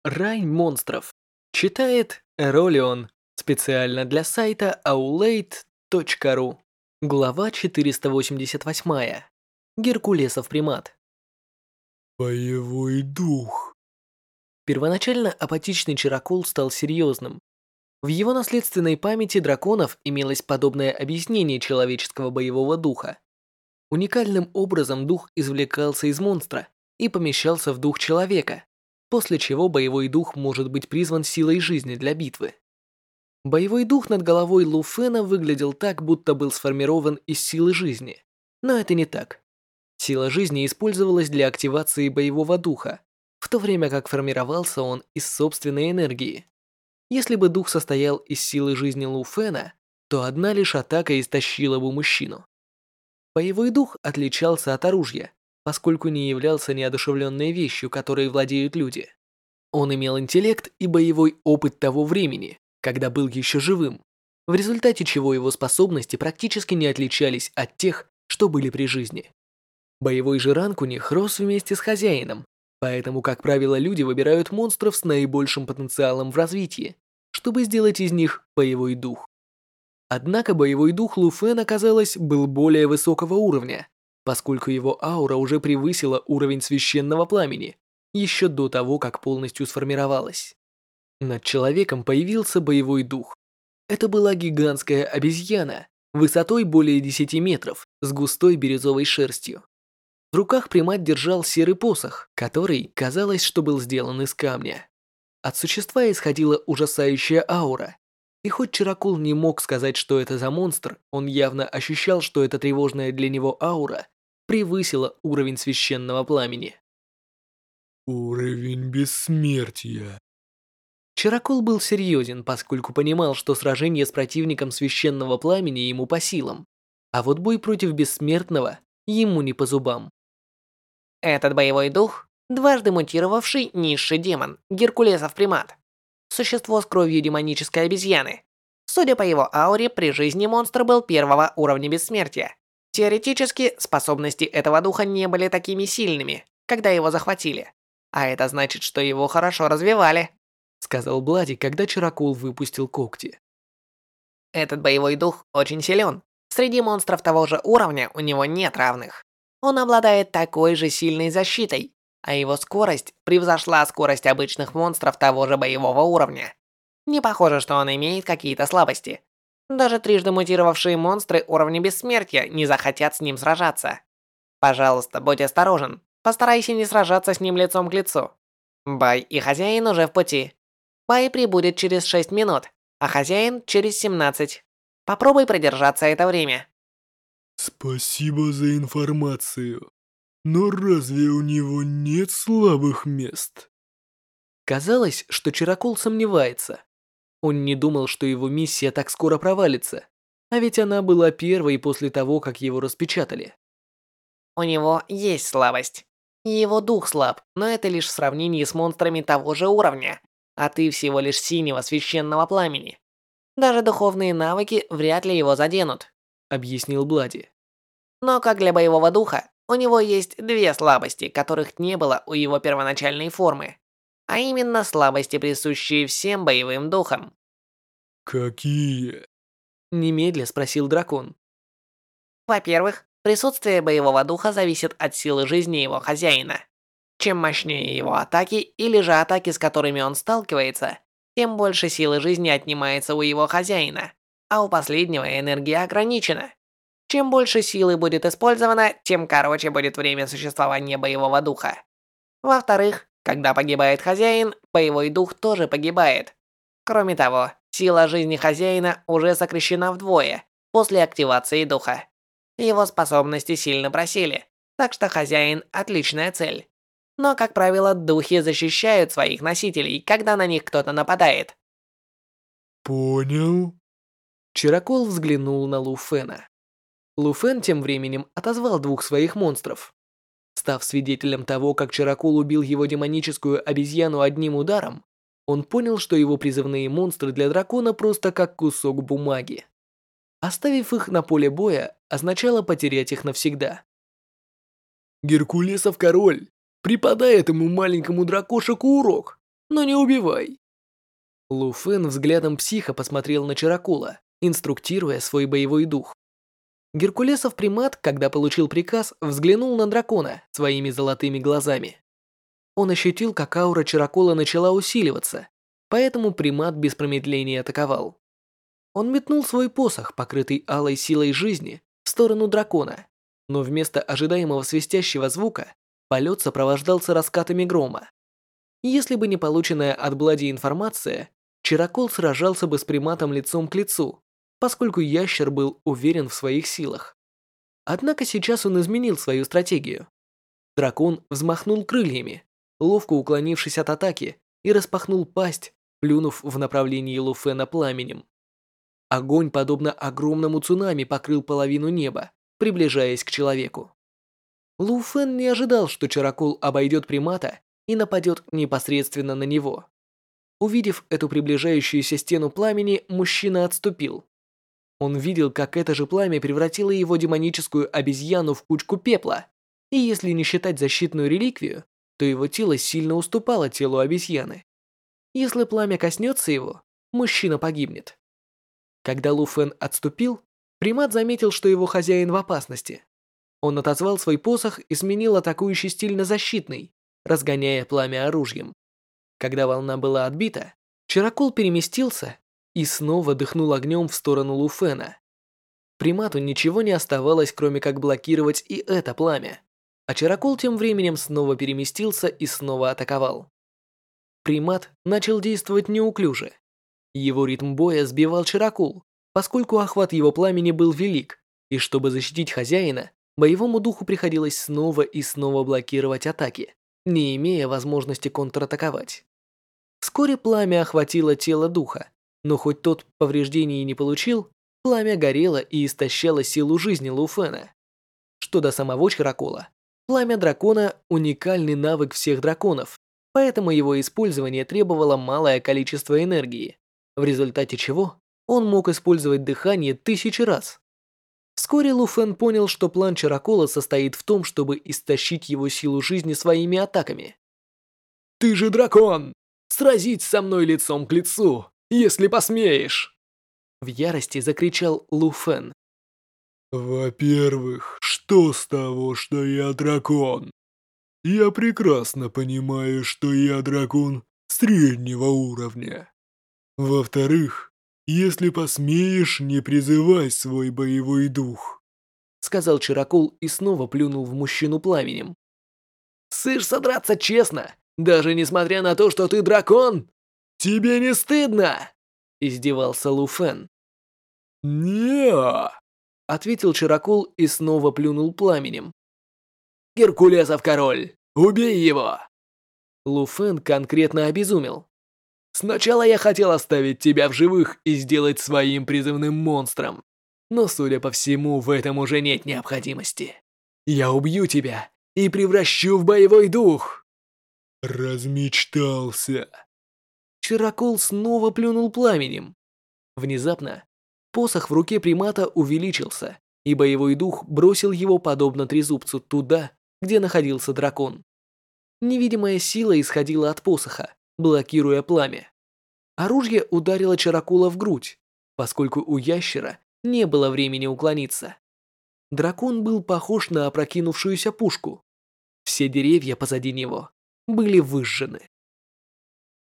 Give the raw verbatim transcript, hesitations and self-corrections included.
Рай монстров. Читает Эролион. Специально для сайта аулейт точка ру. Глава четыреста восемьдесят восемь. Геркулесов примат. Боевой дух. Первоначально апатичный Чарокол стал серьезным. В его наследственной памяти драконов имелось подобное объяснение человеческого боевого духа. Уникальным образом дух извлекался из монстра и помещался в дух человека, после чего боевой дух может быть призван силой жизни для битвы. Боевой дух над головой Лу Фэна выглядел так, будто был сформирован из силы жизни. Но это не так. Сила жизни использовалась для активации боевого духа, в то время как формировался он из собственной энергии. Если бы дух состоял из силы жизни Лу Фэна, то одна лишь атака истощила бы мужчину. Боевой дух отличался от оружия, поскольку не являлся неодушевленной вещью, которой владеют люди. Он имел интеллект и боевой опыт того времени, когда был еще живым, в результате чего его способности практически не отличались от тех, что были при жизни. Боевой же ранг у них рос вместе с хозяином, поэтому, как правило, люди выбирают монстров с наибольшим потенциалом в развитии, чтобы сделать из них боевой дух. Однако боевой дух Лу Фэна, казалось, был более высокого уровня, поскольку его аура уже превысила уровень священного пламени, еще до того, как полностью сформировалась. Над человеком появился боевой дух. Это была гигантская обезьяна, высотой более десяти метров, с густой бирюзовой шерстью. В руках примат держал серый посох, который, казалось, что был сделан из камня. От существа исходила ужасающая аура. И хоть Чарокол не мог сказать, что это за монстр, он явно ощущал, что эта тревожная для него аура превысила уровень священного пламени. Уровень бессмертия. Чарокол был серьезен, поскольку понимал, что сражение с противником священного пламени ему по силам, а вот бой против бессмертного ему не по зубам. Этот боевой дух – дважды мутировавший низший демон, Геркулесов примат. Существо с кровью демонической обезьяны. Судя по его ауре, при жизни монстр был первого уровня бессмертия. Теоретически, способности этого духа не были такими сильными, когда его захватили. А это значит, что его хорошо развивали, сказал Блади, когда Чарокол выпустил когти. Этот боевой дух очень силен. Среди монстров того же уровня у него нет равных. Он обладает такой же сильной защитой, а его скорость превзошла скорость обычных монстров того же боевого уровня. Не похоже, что он имеет какие-то слабости. Даже трижды мутировавшие монстры уровня бессмертия не захотят с ним сражаться. Пожалуйста, будь осторожен. Постарайся не сражаться с ним лицом к лицу. Бай и хозяин уже в пути. Бай прибудет через шесть минут, а хозяин через семнадцать. Попробуй продержаться это время. Спасибо за информацию. Но разве у него нет слабых мест? Казалось, что Чарокол сомневается. Он не думал, что его миссия так скоро провалится, а ведь она была первой после того, как его распечатали. У него есть слабость. Его дух слаб, но это лишь в сравнении с монстрами того же уровня, а ты всего лишь синего священного пламени. Даже духовные навыки вряд ли его заденут, объяснил Блади. Но как для боевого духа, у него есть две слабости, которых не было у его первоначальной формы, а именно слабости, присущие всем боевым духам. Какие? Немедля спросил дракон. Во-первых, присутствие боевого духа зависит от силы жизни его хозяина. Чем мощнее его атаки или же атаки, с которыми он сталкивается, тем больше силы жизни отнимается у его хозяина, а у последнего энергия ограничена. Чем больше силы будет использовано, тем короче будет время существования боевого духа. Во-вторых, когда погибает хозяин, боевой дух тоже погибает. Кроме того, сила жизни хозяина уже сокращена вдвое после активации духа. Его способности сильно просели, так что хозяин – отличная цель. Но, как правило, духи защищают своих носителей, когда на них кто-то нападает. Понял. Чарокол взглянул на Лу Фэна. Лу Фэн тем временем отозвал двух своих монстров. Став свидетелем того, как Чарокол убил его демоническую обезьяну одним ударом, он понял, что его призывные монстры для дракона просто как кусок бумаги. Оставив их на поле боя, означало потерять их навсегда. Геркулесов король, преподай этому маленькому дракошеку урок. но не убивай. Лу Фэн взглядом психа посмотрел на Чаракула, инструктируя свой боевой дух. Геркулесов примат, когда получил приказ, взглянул на дракона своими золотыми глазами. Он ощутил, как аура Чаракула начала усиливаться, поэтому примат без промедления атаковал. Он метнул свой посох, покрытый алой силой жизни, в сторону дракона, но вместо ожидаемого свистящего звука полет сопровождался раскатами грома. Если бы не полученная от Блади информация, Чаракул сражался бы с приматом лицом к лицу, поскольку ящер был уверен в своих силах. Однако сейчас он изменил свою стратегию. Дракон взмахнул крыльями, ловко уклонившись от атаки, и распахнул пасть, плюнув в направлении Лу Фэна пламенем. Огонь, подобно огромному цунами, покрыл половину неба, приближаясь к человеку. Лу Фэн не ожидал, что Чаракул обойдет примата и нападет непосредственно на него. Увидев эту приближающуюся стену пламени, мужчина отступил. Он видел, как это же пламя превратило его демоническую обезьяну в кучку пепла, и если не считать защитную реликвию, то его тело сильно уступало телу обезьяны. Если пламя коснется его, мужчина погибнет. Когда Лу Фэн отступил, примат заметил, что его хозяин в опасности. Он отозвал свой посох и сменил атакующий стиль на защитный, разгоняя пламя оружием. Когда волна была отбита, Чаракул переместился и снова дыхнул огнем в сторону Лу Фэна. Примату ничего не оставалось, кроме как блокировать и это пламя, а Чаракул тем временем снова переместился и снова атаковал. Примат начал действовать неуклюже. Его ритм боя сбивал Чаракул, поскольку охват его пламени был велик, и чтобы защитить хозяина, боевому духу приходилось снова и снова блокировать атаки, не имея возможности контратаковать. Вскоре пламя охватило тело духа, но хоть тот повреждений не получил, пламя горело и истощало силу жизни Лу Фэна. Что до самого Чаракула, пламя дракона – уникальный навык всех драконов, поэтому его использование требовало малое количество энергии, в результате чего он мог использовать дыхание тысячи раз. Вскоре Лу Фэн понял, что план Чаракула состоит в том, чтобы истощить его силу жизни своими атаками. «Ты же дракон! Сразись со мной лицом к лицу, если посмеешь!» В ярости закричал Лу Фэн. Во-первых, что с того, что я дракон? Я прекрасно понимаю, что я дракон среднего уровня. Во-вторых, если посмеешь, не призывай свой боевой дух, сказал Чаракул и снова плюнул в мужчину пламенем. «Сышь содраться честно, даже несмотря на то, что ты дракон? Тебе не стыдно?» Издевался Лу Фэн. «Не-а!» Ответил Чаракул и снова плюнул пламенем. «Геркулесов король, убей его!» Лу Фэн конкретно обезумел. «Сначала я хотел оставить тебя в живых и сделать своим призывным монстром, но, судя по всему, в этом уже нет необходимости. Я убью тебя и превращу в боевой дух!» «Размечтался!» Чаракул снова плюнул пламенем. Внезапно посох в руке примата увеличился, и боевой дух бросил его подобно трезубцу туда, где находился дракон. Невидимая сила исходила от посоха, блокируя пламя. Оружие ударило Чаракула в грудь, поскольку у ящера не было времени уклониться. Дракон был похож на опрокинувшуюся пушку. Все деревья позади него были выжжены.